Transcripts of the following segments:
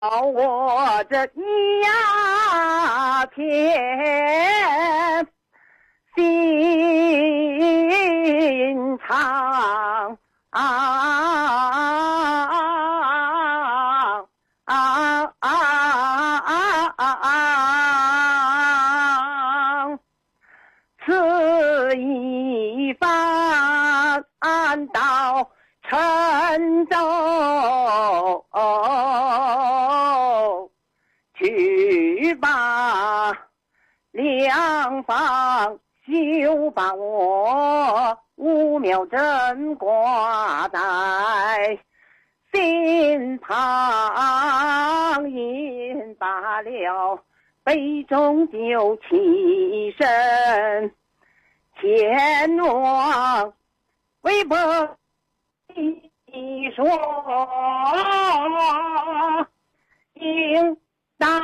我这一呀片心肠此一番到沉舟去把两方休把我5秒针挂在心旁，饮罢了杯中酒，起身前往微博一说应当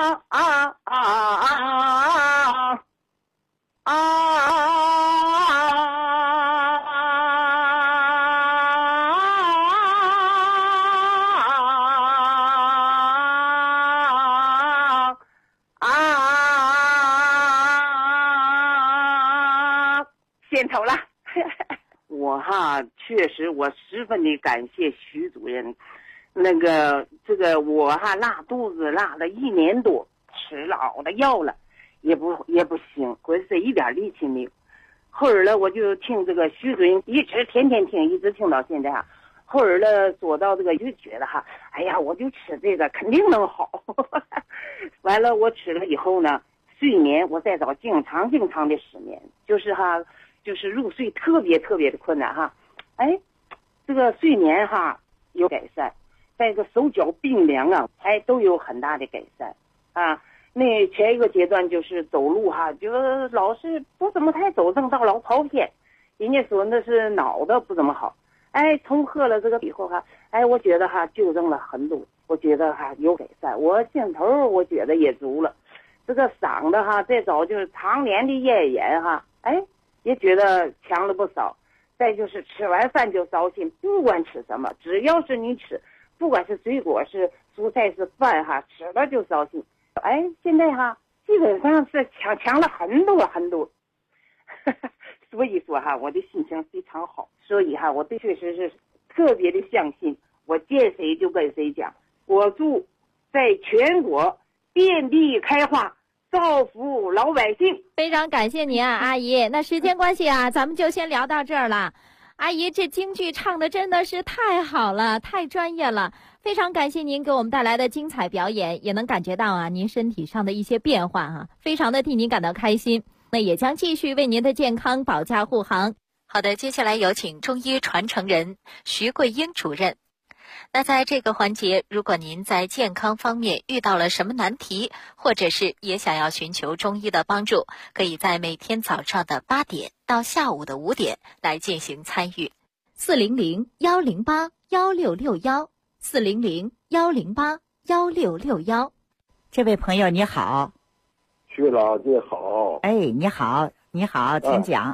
献丑了。我确实我十分的感谢徐主任，这个我拉肚子拉了1年多，吃老的药了，也不行，浑身一点力气没有。后儿了我就听这个徐主任一直天天听，一直听到现在后儿了做到这个就觉得哎呀，我就吃这个肯定能好。完了我吃了以后呢，睡眠我再找经常的失眠，就是入睡特别的困难这个睡眠有改善，在这个手脚冰凉都有很大的改善那前一个阶段就是走路就老是不怎么太走正道，老跑偏，人家说那是脑子不怎么好。从喝了这个以后我觉得纠正了很多，我觉得有改善，我劲头我觉得也足了，这个嗓子再早就是常年的咽炎也觉得强了不少。再就是吃完饭就烧心，不管吃什么，只要是你吃，不管是水果是蔬菜是饭吃了就烧心。现在基本上是强了很多。所以说我的心情非常好，所以我对确实是特别的相信，我见谁就跟谁讲，我祝在全国遍地开花，造福老百姓。 非常感谢您阿姨。那时间关系咱们就先聊到这儿了。阿姨这京剧唱的真的是太好了，太专业了，非常感谢您给我们带来的精彩表演，也能感觉到您身体上的一些变化非常的替您感到开心。那也将继续为您的健康保驾护航。好的，接下来有请中医传承人徐桂英主任。那在这个环节，如果您在健康方面遇到了什么难题，或者是也想要寻求中医的帮助，可以在每天早上的8点到下午的5点来进行参与。400-108-1661，400-108-1661。 这位朋友你好。 徐老弟好。 你好，请讲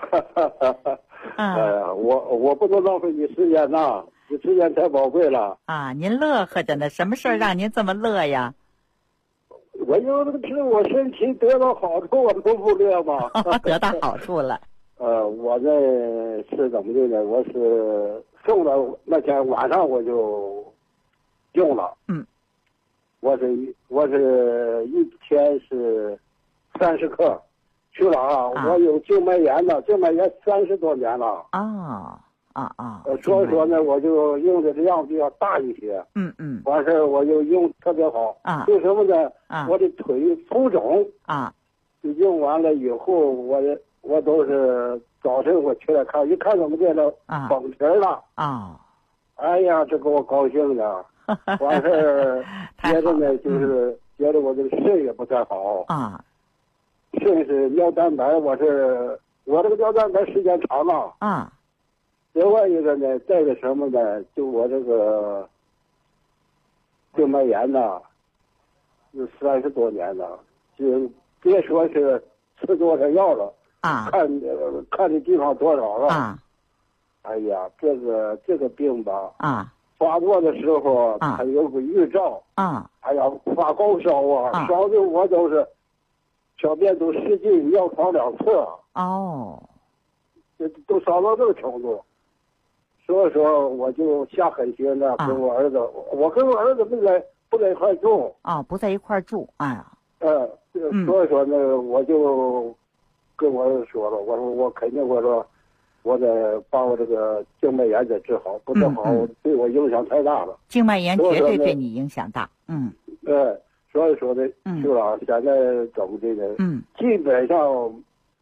我不能浪费你时间你时间太宝贵了您乐呵着呢，什么事儿让您这么乐呀？ 我有我身体得到好处，我能不乐吗？ 得到好处了。 我这是怎么的呢？我是送了那天晚上我就用了。我是一天是30克。去了我有静脉炎呢，静脉炎30多年了。所以说呢，我就用的量比较大一些。完事我就用特别好。为什么呢？我的腿浮肿。用完了以后，我都是早晨我起来看，一看怎么见着绷皮了。哎呀，这给我高兴的。完事接着呢，就是觉得我这个肾也不太好。肾是尿蛋白，我这个尿蛋白时间长了。另外一个呢，再一个什么呢？就我这个静脉炎有30多年了，就别说是吃多少药了看的地方多少了。哎呀，这个病吧发作的时候，他有个预兆啊， 还要发高烧啊，烧的我都是小便都使劲尿床2次。 哦， 这都烧到这个程度，所以说我就下狠心了，跟我儿子，我跟我儿子不在一块住。 不在一块住，哎呀。 所以说呢，我就跟我儿子说了，我说我肯定，我说我得把我这个静脉炎给治好，不治好对我影响太大了。 静脉炎绝对对你影响大。 所以说呢，徐老现在怎么的呢？基本上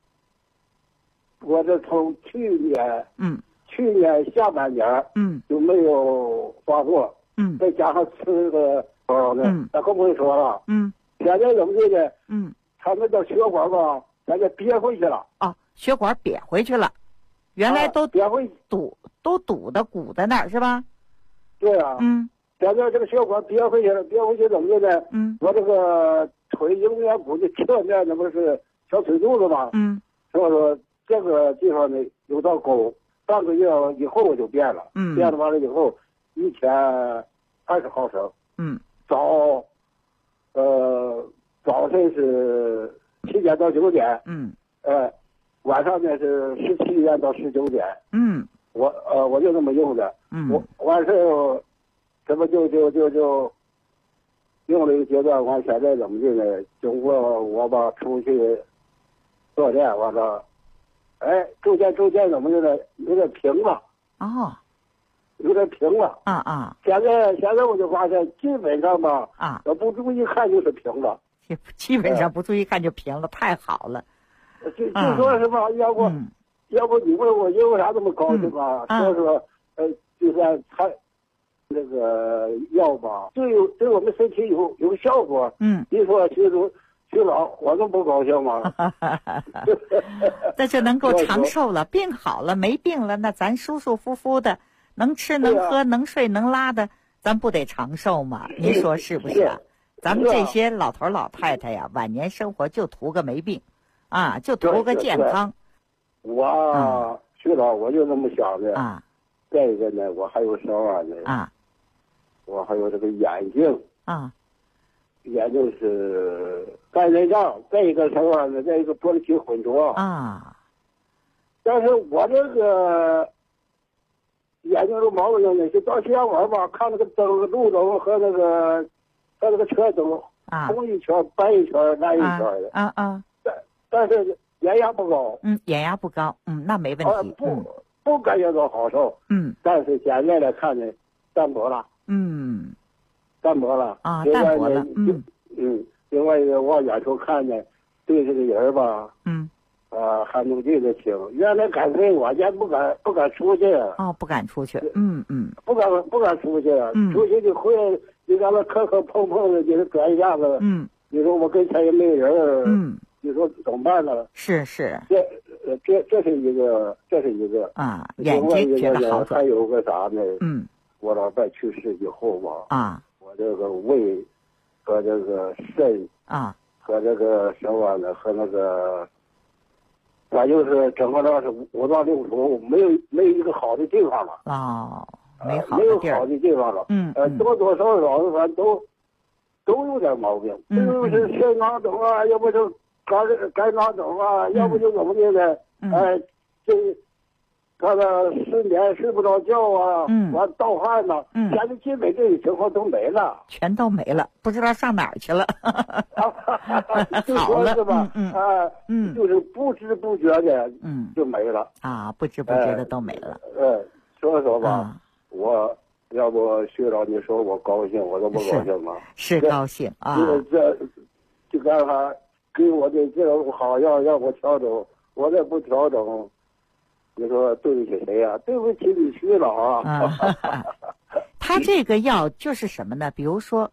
我这从去年下半年就没有发作。再加上吃的那更不会说了。现在怎么的呢？他那叫血管吧，现在憋回去了。 血管瘪回去了，原来都憋回堵的鼓在那儿是吧？ 对啊。现在这个血管憋回去了，憋回去怎么的呢？我这个腿迎面骨的侧面那不是小腿肚子吗？所以说这个地方呢有道沟，半个月以后我就变了。变了完了以后，1天20毫升。早晨是7点到9点。晚上呢是17点到19点。我就这么用的。我完事这不就用了一个阶段，完现在怎么的呢？经过我吧出去锻炼，完了，逐渐怎么的呢？有点平了。有点平了。现在我就发现，基本上吧，我不注意看就是平了。 基本上不注意看就平了，太好了。 就说是吧，要不你问我因为啥这么高兴啊？说说，就算他那个药吧，对我们身体有效果。你说徐老，我能不高兴吗？ 那就能够长寿了，病好了，没病了，那咱舒舒服服的，能吃能喝能睡能拉的，咱不得长寿吗？您说是不是？咱们这些老头老太太呀，晚年生活就图个没病，就图个健康。 徐老，我就这么想的。再一个呢，我还有什么呢？我还有这个眼睛。眼睛是干内障，再一个什么呢？再一个玻璃体混浊。但是我这个眼睛有毛病呢，就到前晚吧，看那个路灯和那个车灯，红一圈白一圈蓝一圈的。但是眼压不高。 眼压不高。那没问题。 不感觉到好受。但是现在来看呢，淡薄了。淡薄了。 淡薄了。 另外一个往远处看呢，对这个人吧，还能对得清。原来干脆我家不敢出去。 不敢出去。 不敢出去。出去就回来，你让他磕磕碰碰的，就是转一下子。你说我跟前也没人。你说怎么办呢？ 是。 这是一个。 眼睛觉得好转。 还有个啥呢？我老伴去世以后吧。我这个胃和这个肾和这个什么呢？和那个，反正就是整个那是5脏6腑，没有一个好的地方了。 没有好的地方了。多多少少的反正都有点毛病。就是肾囊肿啊，要不就肝囊肿啊，要不就怎么的呢？这他的失眠睡不着觉啊，完盗汗呐，现在基本这些情况都没了， 全都没了，不知道上哪儿去了。 就说是吧？就是不知不觉的，就没了不知不觉的都没了。 说吧，我要不徐老你说我高兴，我都不高兴吗？ 是高兴啊！ 这就刚才给我的这种好药让我调整，我再不调整。你说对不起谁呀？对不起你徐老啊！ 他这个药就是什么呢？比如说，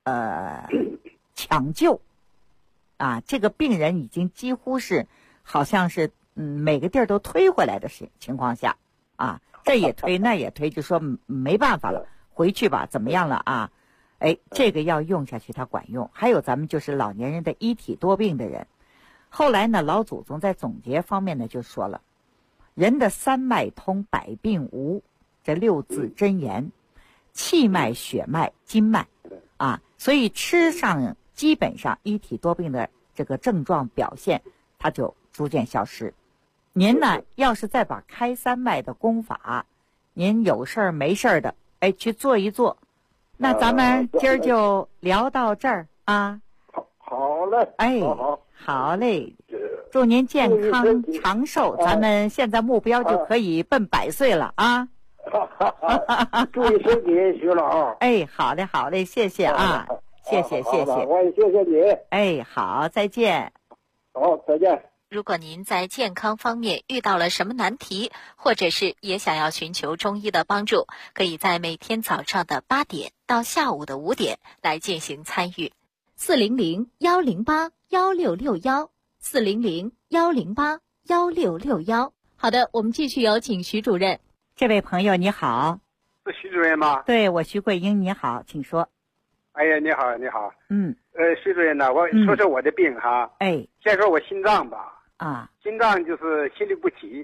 抢救，这个病人已经几乎是，好像是每个地儿都推回来的情况下，这也推那也推，就说没办法了，回去吧，怎么样了啊？这个药用下去它管用。还有咱们就是老年人的一体多病的人，后来呢，老祖宗在总结方面呢就说了。人的3脉通，百病无，这6字真言， 气脉、血脉、经脉啊，所以吃上基本上一体多病的这个症状表现，它就逐渐消失。您呢，要是再把开三脉的功法，您有事儿没事儿的，去做一做。那咱们今儿就聊到这儿啊。 好嘞。 好嘞。祝您健康长寿，咱们现在目标就可以奔100岁了啊！ 注意身体，徐老。 好嘞，谢谢啊，谢谢。 我也谢谢你。 好，再见。 好，再见。 如果您在健康方面遇到了什么难题，或者是也想要寻求中医的帮助，可以在每天早上的8点到下午的5点来进行参与。400-108-1661，400-108-1661。好的，我们继续有请徐主任。 这位朋友你好。 是徐主任吗？ 对，我徐桂英，你好，请说。 哎呀，你好。徐主任呢，我说说我的病哈。先说我心脏吧。心脏就是心律不齐。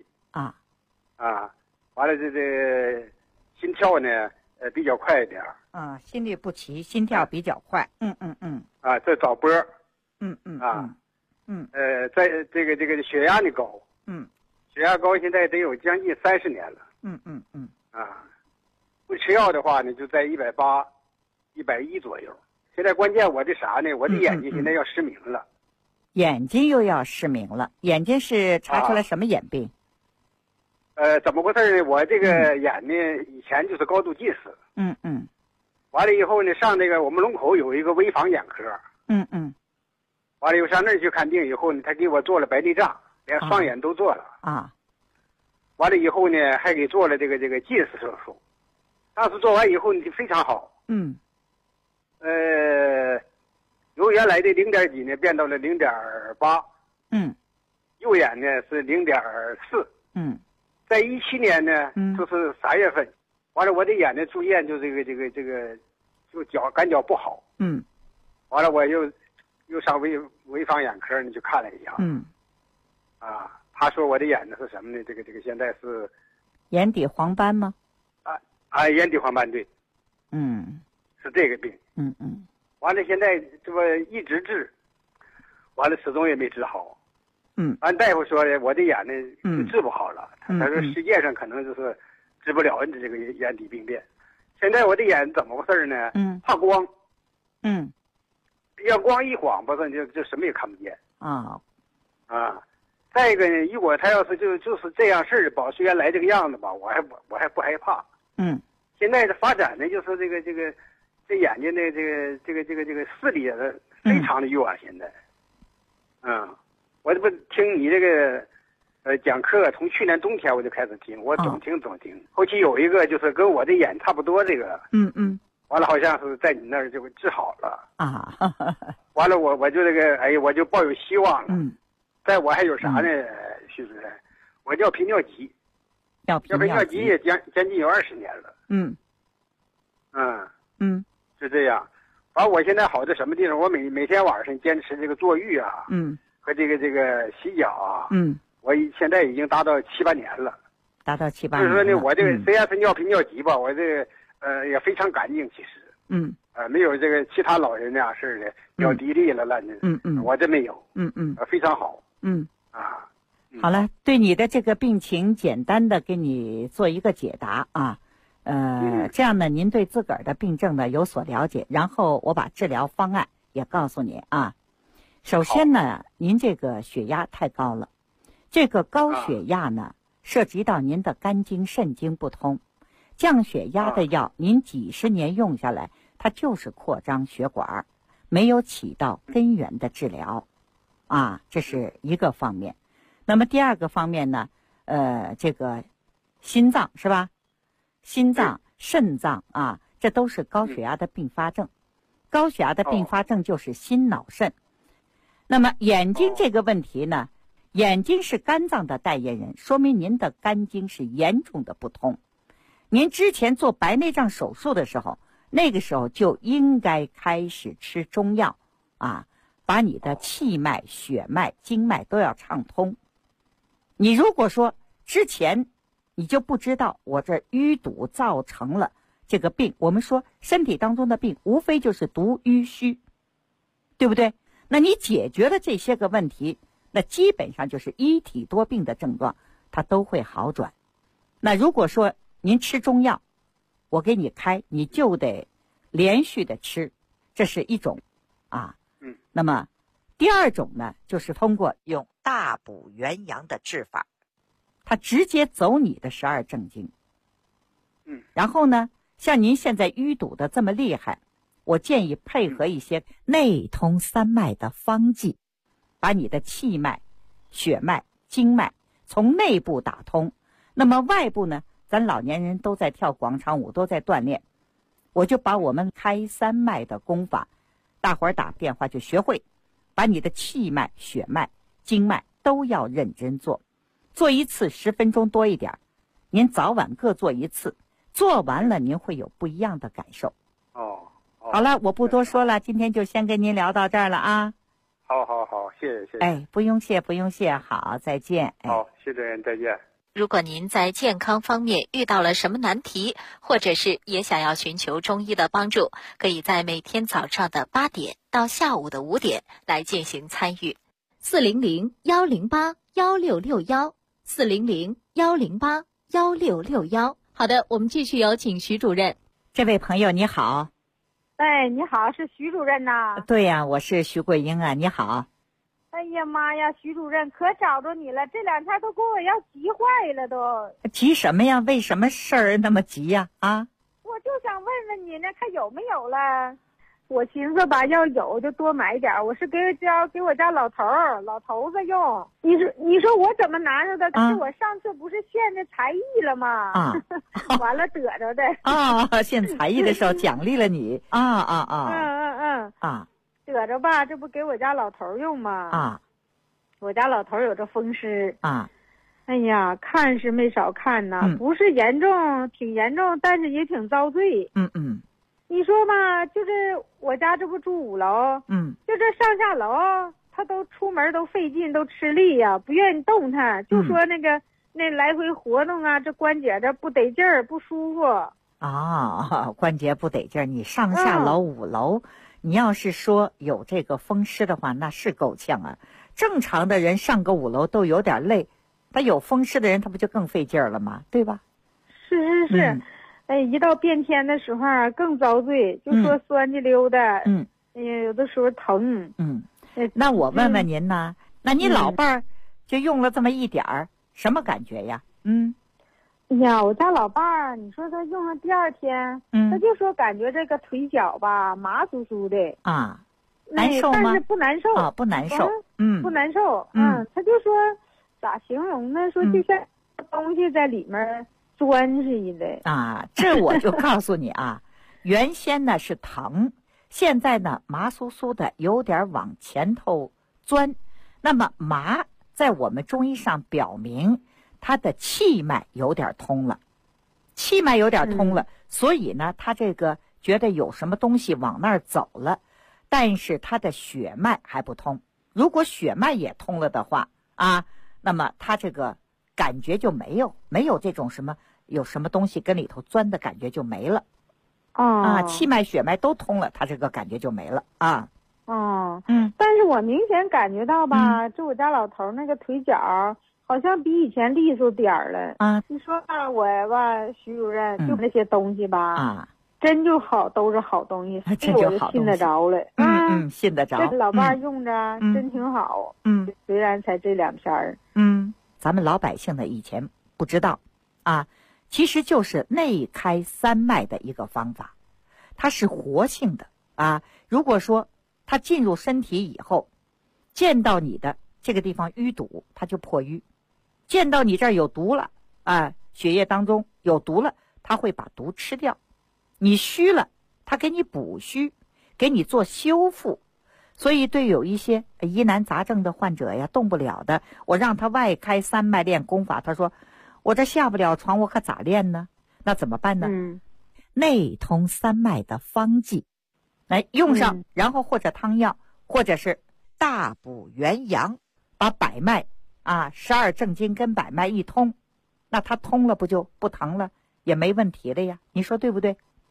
完了这心跳呢比较快一点。 心律不齐，心跳比较快。 这早搏。在这个血压呢高。血压高现在得有将近30年了。不吃药的话呢，就在180、110左右。现在关键我的啥呢？我的眼睛现在要失明了。 眼睛又要失明了？眼睛是查出来什么眼病？ 怎么回事呢？我这个眼呢，以前就是高度近视。完了以后呢，上那个我们龙口有一个潍坊眼科。完了以后上那儿去看病以后呢，他给我做了白内障，连双眼都做了。完了以后呢，还给做了这个近视手术。当时做完以后呢，就非常好。由原来的0.几呢，变到了0.8。右眼呢是0.4。在17年呢，就是3月份，完了我的眼呢出现就这个就感觉不好。完了我又上潍坊眼科呢去看了一下。他说我的眼呢是什么呢？这个现在是眼底黄斑吗？ 眼底黄斑，对。是这个病。完了现在这不一直治，完了始终也没治好。完大夫说我的眼呢就治不好了。他说世界上可能就是治不了这个眼底病变。现在我的眼怎么回事呢？怕光。要光一晃巴上就什么也看不见。再一个呢，如果他要是就是这样事儿保持原来这个样子吧，我还不害怕。现在的发展呢，就是这眼睛的这个视力非常的弱。现在，我这不听你这个讲课，从去年冬天我就开始听，我总听。后期有一个就是跟我的眼差不多这个。完了好像是在你那儿就治好了。完了我就我就抱有希望了。在我还有啥呢，徐主任？我叫频尿急。要频尿急也将近有20年了。是这样。完我现在好在什么地方？我每天晚上坚持这个坐浴啊。和这个洗脚啊。我现在已经达到7、8年了。 达到7、8年。 就是说呢，我这个虽然是尿频尿急吧，我这个也非常干净，其实。没有这个其他老人那样式的尿滴沥了烂的。我这没有。非常好。 好了，对你的这个病情简单的给你做一个解答啊。这样呢，您对自个儿的病症呢有所了解，然后我把治疗方案也告诉您啊。首先呢，您这个血压太高了，这个高血压呢涉及到您的肝经肾经不通，降血压的药您几十年用下来，它就是扩张血管，没有起到根源的治疗这是一个方面。那么第二个方面呢，这个心脏是吧？心脏、肾脏这都是高血压的并发症。高血压的并发症就是心脑肾。那么眼睛这个问题呢，眼睛是肝脏的代言人，说明您的肝经是严重的不通。您之前做白内障手术的时候，那个时候就应该开始吃中药把你的气脉、血脉、经脉都要畅通。你如果说之前你就不知道我这淤堵造成了这个病，我们说身体当中的病无非就是毒瘀虚，对不对？那你解决了这些个问题，那基本上就是一体多病的症状它都会好转。那如果说您吃中药，我给你开，你就得连续的吃，这是一种啊。那么第二种呢，就是通过用大补元阳的治法，它直接走你的12正经。然后呢，像您现在淤堵的这么厉害，我建议配合一些内通三脉的方剂，把你的气脉、血脉、经脉从内部打通。那么外部呢，咱老年人都在跳广场舞，都在锻炼，我就把我们开三脉的功法，大伙儿打电话就学会，把你的气脉、血脉、经脉都要认真做，做一次10分钟多一点，您早晚各做一次，做完了您会有不一样的感受。好了，我不多说了，今天就先跟您聊到这儿了啊。 好，谢谢。 哎，不用谢，好，再见。 好，谢谢，再见。 如果您在健康方面遇到了什么难题，或者是也想要寻求中医的帮助，可以在每天早上的8点到下午的5点来进行参与。400-108-1661，400-108-1661。好的，我们继续有请徐主任。 这位朋友你好。 哎，你好，是徐主任呐？ 对呀，我是徐桂英啊，你好。 哎呀妈呀，徐主任可找着你了，这2天都给我要急坏了都。 急什么呀？为什么事儿那么急呀？啊？ 我就想问问你呢，看有没有了。我寻思吧，要有就多买点，我是给我家老头子用。你说我怎么拿着的？是我上次不是献的才艺了吗？完了得着的。 献才艺的时候奖励了你。 得着吧，这不给我家老头用吗？我家老头有这风湿。哎呀，看是没少看呐，不是严重，挺严重，但是也挺遭罪。你说吧，就是我家这不住5楼，就这上下楼，他都出门都费劲，都吃力呀，不愿意动弹，就说那来回活动啊，这关节这不得劲儿，不舒服。 关节不得劲儿，你上下楼5楼，你要是说有这个风湿的话，那是够呛啊。正常的人上个5楼都有点累，他有风湿的人，他不就更费劲儿了吗？对吧？ 是。哎，一到变天的时候啊，更遭罪，就说酸叽溜的。有的时候疼。 那我问问您呢，那你老伴儿就用了这么一点儿，什么感觉呀？ 哎呀，我家老伴儿，你说他用了第2天，他就说感觉这个腿脚吧麻酥酥的。 难受吗？ 但是不难受。 不难受。 不难受。他就说咋形容呢？说就像东西在里面钻似的。 这我就告诉你啊，原先呢是疼，现在呢麻酥酥的，有点往前头钻。那么麻在我们中医上表明他的气脉有点通了，所以呢他这个觉得有什么东西往那儿走了，但是他的血脉还不通。如果血脉也通了的话那么他这个感觉就没有这种有什么东西跟里头钻的感觉就没了。气脉血脉都通了，他这个感觉就没了。 但是我明显感觉到吧，就我家老头那个腿脚好像比以前利索点儿了。你说我吧，徐主任，就那些东西吧，真就好，都是好东西，这我就信得着了。 信得着。 这老伴儿用着真挺好。虽然才这2天儿。 咱们老百姓呢以前不知道其实就是内开三脉的一个方法，它是活性的如果说它进入身体以后，见到你的这个地方淤堵，它就破淤；见到你这儿有毒了血液当中有毒了，它会把毒吃掉。你虚了，它给你补虚，给你做修复。所以对有一些疑难杂症的患者呀，动不了的，我让他外开三脉练功法，他说我这下不了床，我可咋练呢？那怎么办呢？内通三脉的方剂来用上，然后或者汤药，或者是大补元阳，把百脉12正经跟百脉一通，那它通了不就不疼了，也没问题了呀？你说对不对？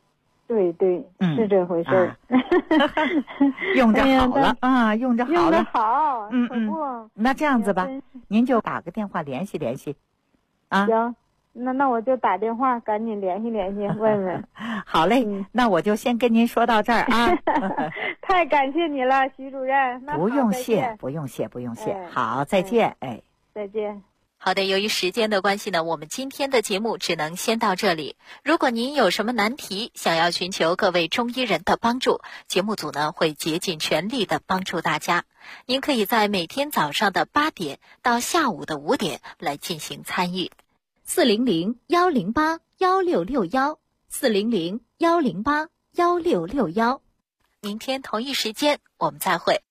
对对，是这回事儿。 用着好了啊，用着好了。 用着好， 那这样子吧，您就打个电话联系联系，啊。 行，那我就打电话赶紧联系联系，问问。 好嘞，那我就先跟您说到这儿啊。 太感谢你了，徐主任。 不用谢，不用谢，不用谢。好，再见，哎， 再见。 好的，由于时间的关系呢，我们今天的节目只能先到这里。如果您有什么难题，想要寻求各位中医人的帮助，节目组呢会竭尽全力的帮助大家。您可以在每天早上的8点到下午的5点来进行参与。400-108-1661，400-108-1661。明天同一时间我们再会。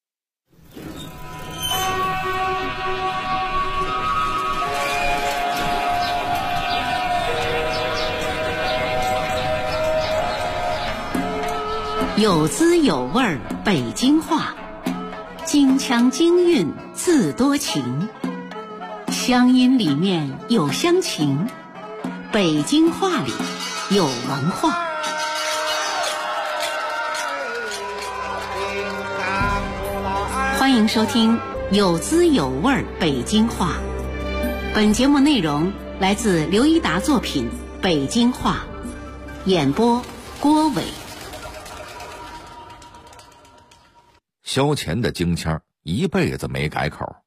有滋有味儿北京话，京腔京韵自多情，乡音里面有乡情，北京话里有文化。欢迎收听有滋有味儿北京话。本节目内容来自刘一达作品《北京话》，演播郭伟。 萧乾的京腔一辈子没改口。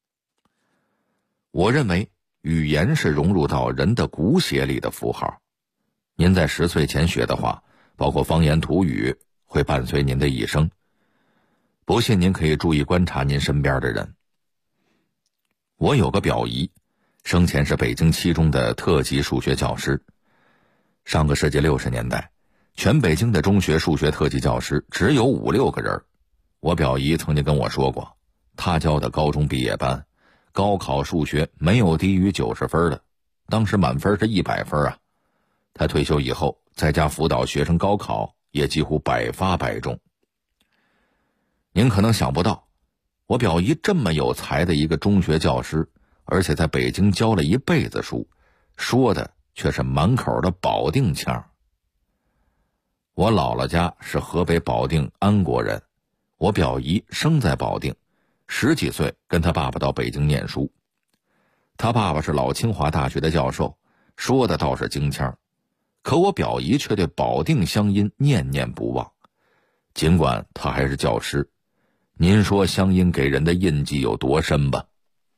我认为语言是融入到人的骨血里的符号。您在10岁前学的话，包括方言土语，会伴随您的一生。不信您可以注意观察您身边的人。我有个表姨，生前是北京7中的特级数学教师。上个世纪60年代，全北京的中学数学特级教师只有5、6个人。我表姨曾经跟我说过，她教的高中毕业班，高考数学没有低于90分的，当时满分是100分啊。她退休以后，在家辅导学生高考，也几乎百发百中。您可能想不到，我表姨这么有才的一个中学教师，而且在北京教了一辈子书，说的却是满口的保定腔。我姥姥家是河北保定安国人，我表姨生在保定，10几岁跟他爸爸到北京念书。他爸爸是老清华大学的教授，说的倒是京腔，可我表姨却对保定乡音念念不忘。尽管他还是教师，您说乡音给人的印记有多深吧？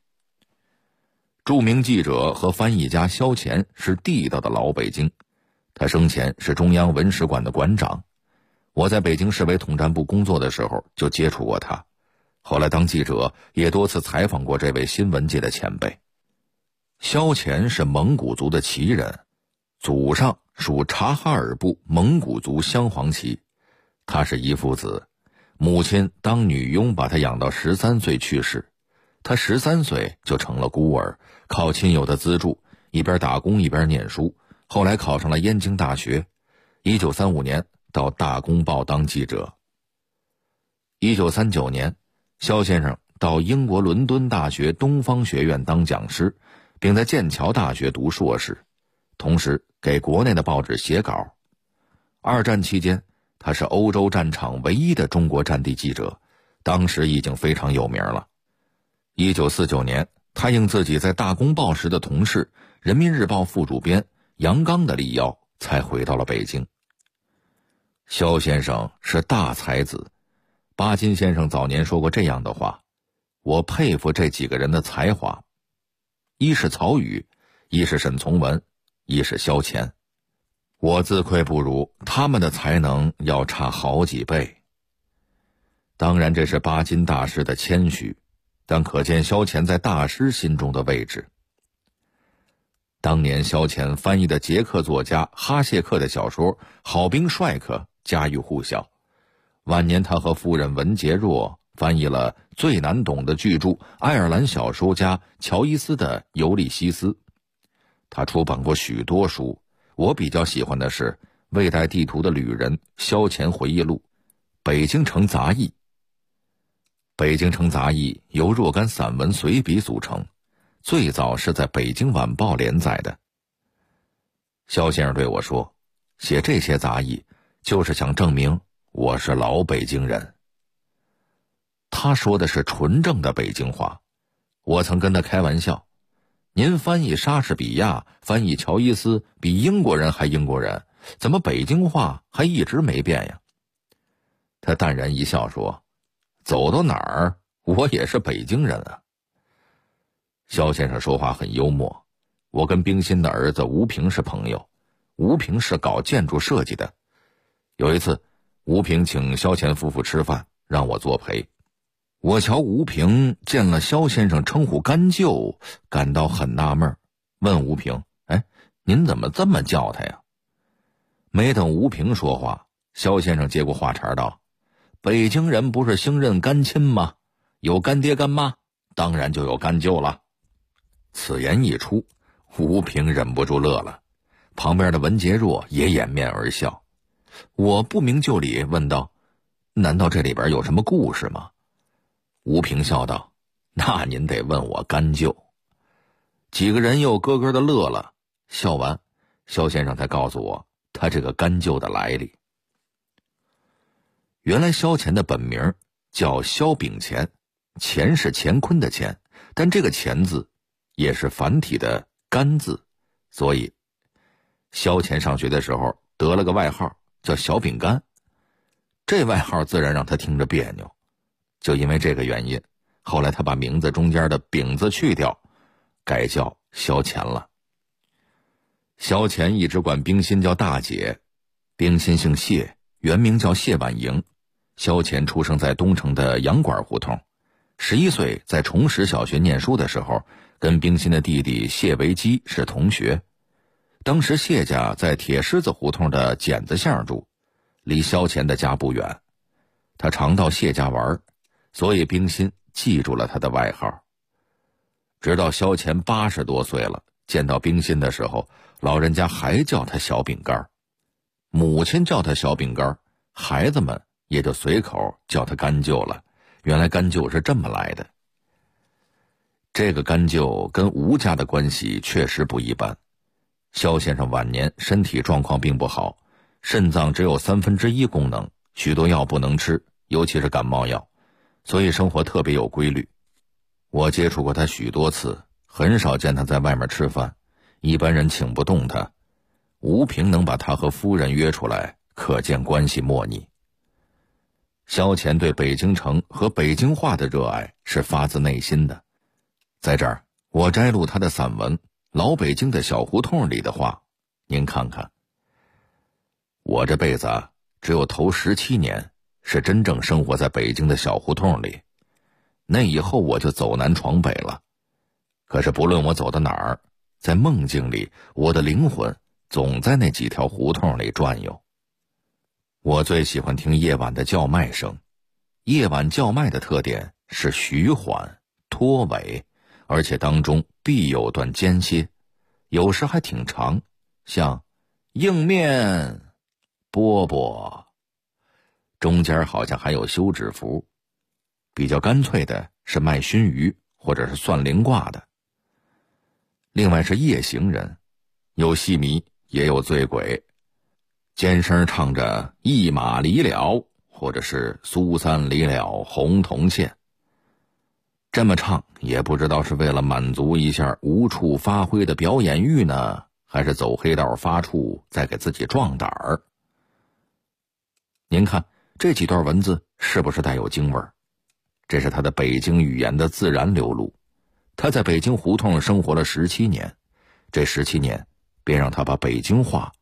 著名记者和翻译家萧乾是地道的老北京，他生前是中央文史馆的馆长。我在北京市委统战部工作的时候就接触过他，后来当记者也多次采访过这位新闻界的前辈。萧乾是蒙古族的旗人，祖上属察哈尔部蒙古族镶黄旗。他是一父子，母亲当女佣把他养到13岁去世，他13岁就成了孤儿，靠亲友的资助，一边打工一边念书，后来考上了燕京大学。1935年到大公报当记者。1939年，萧先生到英国伦敦大学东方学院当讲师，并在剑桥大学读硕士，同时给国内的报纸写稿。2战期间，他是欧洲战场唯一的中国战地记者，当时已经非常有名了。1949年，他应自己在大公报时的同事人民日报副主编杨刚的力邀，才回到了北京。萧先生是大才子，巴金先生早年说过这样的话，我佩服这几个人的才华，一是曹禺，一是沈从文，一是萧乾。我自愧不如，他们的才能要差好几倍。当然这是巴金大师的谦虚，但可见萧乾在大师心中的位置。当年萧乾翻译的捷克作家哈谢克的小说《好兵帅克》家喻户晓，晚年他和夫人文洁若翻译了最难懂的巨著爱尔兰小说家乔伊斯的《尤利西斯》。他出版过许多书，我比较喜欢的是《未带地图的旅人》萧乾回忆录《北京城杂役》。北京城杂役由若干散文随笔组成，最早是在北京晚报连载的。萧先生对我说，写这些杂役就是想证明我是老北京人。他说的是纯正的北京话，我曾跟他开玩笑，您翻译莎士比亚，翻译乔伊斯，比英国人还英国人，怎么北京话还一直没变呀？他淡然一笑说，走到哪儿我也是北京人啊。肖先生说话很幽默，我跟冰心的儿子吴平是朋友，吴平是搞建筑设计的。有一次吴平请肖乾夫妇吃饭，让我作陪。我瞧吴平见了肖先生称呼干舅，感到很纳闷，问吴平，您怎么这么叫他呀？没等吴平说话，肖先生接过话茬道，北京人不是兴认干亲吗？有干爹干妈，当然就有干舅了。此言一出，吴平忍不住乐了，旁边的文杰若也掩面而笑。我不明就里问道，难道这里边有什么故事吗？吴平笑道，那您得问我干舅。几个人又咯咯的乐了，笑完肖先生才告诉我他这个干舅的来历。原来肖乾的本名叫肖秉乾，乾是乾坤的乾，但这个乾字也是繁体的干字，所以肖乾上学的时候得了个外号叫小饼干，这外号自然让他听着别扭。就因为这个原因，后来他把名字中间的饼字去掉，改叫肖乾了。肖乾一直管冰心叫大姐，冰心姓谢，原名叫谢婉莹。肖乾出生在东城的洋馆胡同，11岁在崇实小学念书的时候，跟冰心的弟弟谢维基是同学。当时谢家在铁狮子胡同的剪子巷住，离肖乾的家不远。他常到谢家玩，所以冰心记住了他的外号。直到肖乾80多岁了，见到冰心的时候，老人家还叫他小饼干，母亲叫他小饼干，孩子们也就随口叫他干舅了。原来干舅是这么来的。这个干舅跟吴家的关系确实不一般。肖先生晚年身体状况并不好，肾脏只有1/3功能，许多药不能吃，尤其是感冒药，所以生活特别有规律。我接触过他许多次，很少见他在外面吃饭，一般人请不动他。吴平能把他和夫人约出来，可见关系莫逆。肖乾对北京城和北京话的热爱是发自内心的。在这儿我摘录他的散文《老北京的小胡同》里的话，您看看。我这辈子只有头17年是真正生活在北京的小胡同里，那以后我就走南闯北了。可是不论我走到哪儿，在梦境里，我的灵魂总在那几条胡同里转悠。我最喜欢听夜晚的叫卖声，夜晚叫卖的特点是徐缓、拖尾，而且当中必有段间歇，有时还挺长，像硬面、饽饽，中间好像还有休止符。比较干脆的是卖熏鱼或者是算灵卦的。另外是夜行人，有戏迷也有醉鬼，尖声唱着一马离了，或者是苏三离了红铜线。这么唱也不知道是为了满足一下无处发挥的表演欲呢，还是走黑道发怵再给自己壮胆儿。您看这几段文字是不是带有京味儿？这是他的北京语言的自然流露。他在北京胡同生活了17年，这17年便让他把北京话